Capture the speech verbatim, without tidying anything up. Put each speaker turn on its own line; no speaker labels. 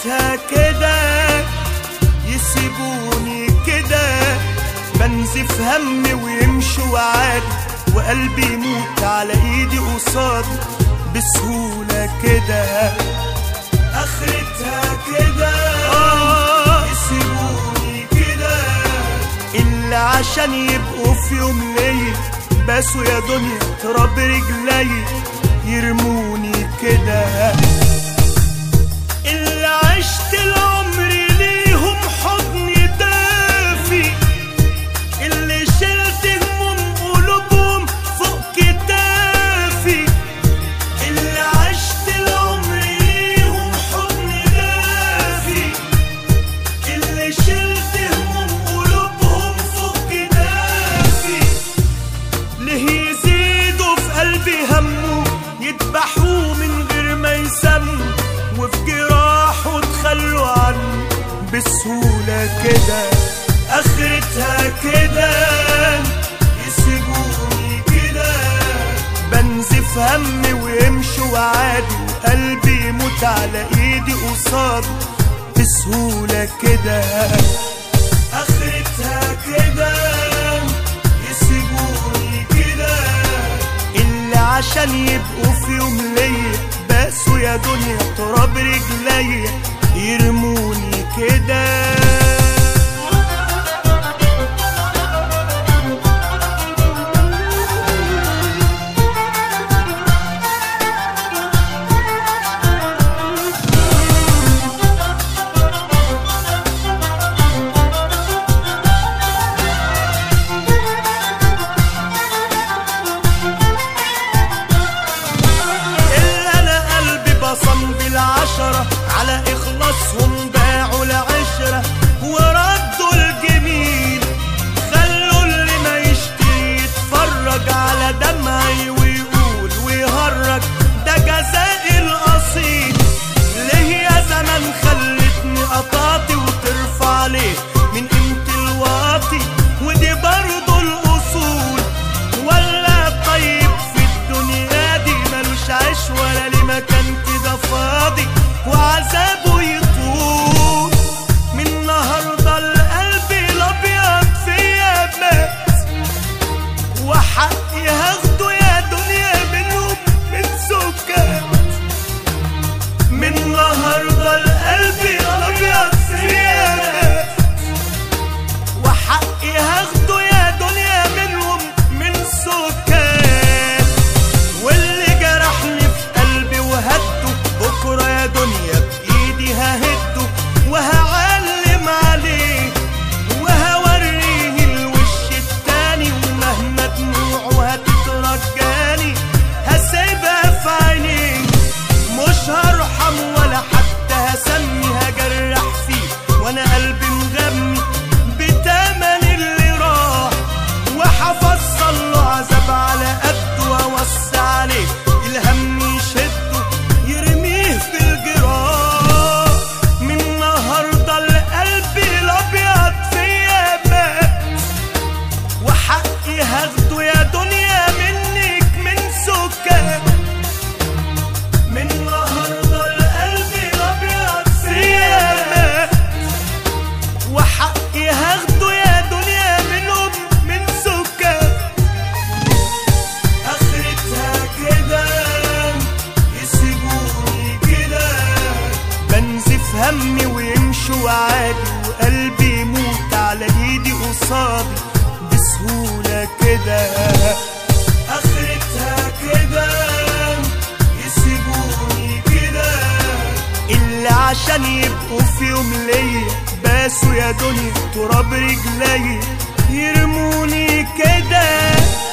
اخرتها كده يسيبوني كده بنزف همي ويمشوا عادي وقلبي يموت على ايدي قصادي بسهولة كده اخرتها كده يسيبوني كده اللي عشان يبقوا في يوم ليا باسوا يا دنيا تراب رجلي يرموني كده اللي عشت العمر ليهم حضن دافي اللي شلت هموم قلوبهم فوق كتافي اللي عشت العمر ليهم حضن دافي اللي شلت هموم قلوبهم فوق كتافي ليه يزيدوا في قلبي همه يذبحوه من غير ما يسموا وفي جراحه تخلوا عنه بسهولة كده اخرتها كده يسيبوني كده بنزف همي ويمشوا عادي وقلبي يموت على ايدي قصادي بسهولة كده اخرتها كده يسيبوني كده اللي عشان يبقوا في يوم ليا باسوا يا دنيا تراب رجلي يرموني كده على إخلاصهم باعوا العشرة وردوا الجميل خلوا اللي ما يشتري يتفرج على دمعي ويقول ويهرج ده جزائي الأصيل ليه يا زمان خلتني قطعتي وترفع ليه من قيمة الواطي ودي برضو الأصول ولا طيب في الدنيا دي ملوش عيش ولا ليه مكان كده فاضي وعذابه يطول من النهارده القلب الابيض فيا مات وحقي هاخده يا دنيا منهم من سكات من النهارده القلب الابيض فيا مات وحقي هاخده يا دنيا منهم من سكات واللي جرحني في قلبي وهده بكره يا دنيا ههده وهعلم عليه وهوريه الوش التاني ومهما دموعه هتترجاني هسيبها في عينيه مش هرحم ولا حتى هسمي هجرح فيه وانا قلبي مغمي بتمن اللي راح وهفصل له عذاب على قده واوسع عليه الهم يشده يرميه في الجراح هاخده يا دنيا منك من سكات من النهارده القلب الابيض فيا مات وحقي هاخده يا دنيا منهم من سكات اخرتها كده يسيبوني كده بنزف همي ويمشوا عادي وقلبي يموت على ايدي قصادي بسهولة كده اخرتها كده يسيبوني كده اللي عشان يبقوا في يوم ليا باسوا يا دنيا تراب رجلي يرموني كده.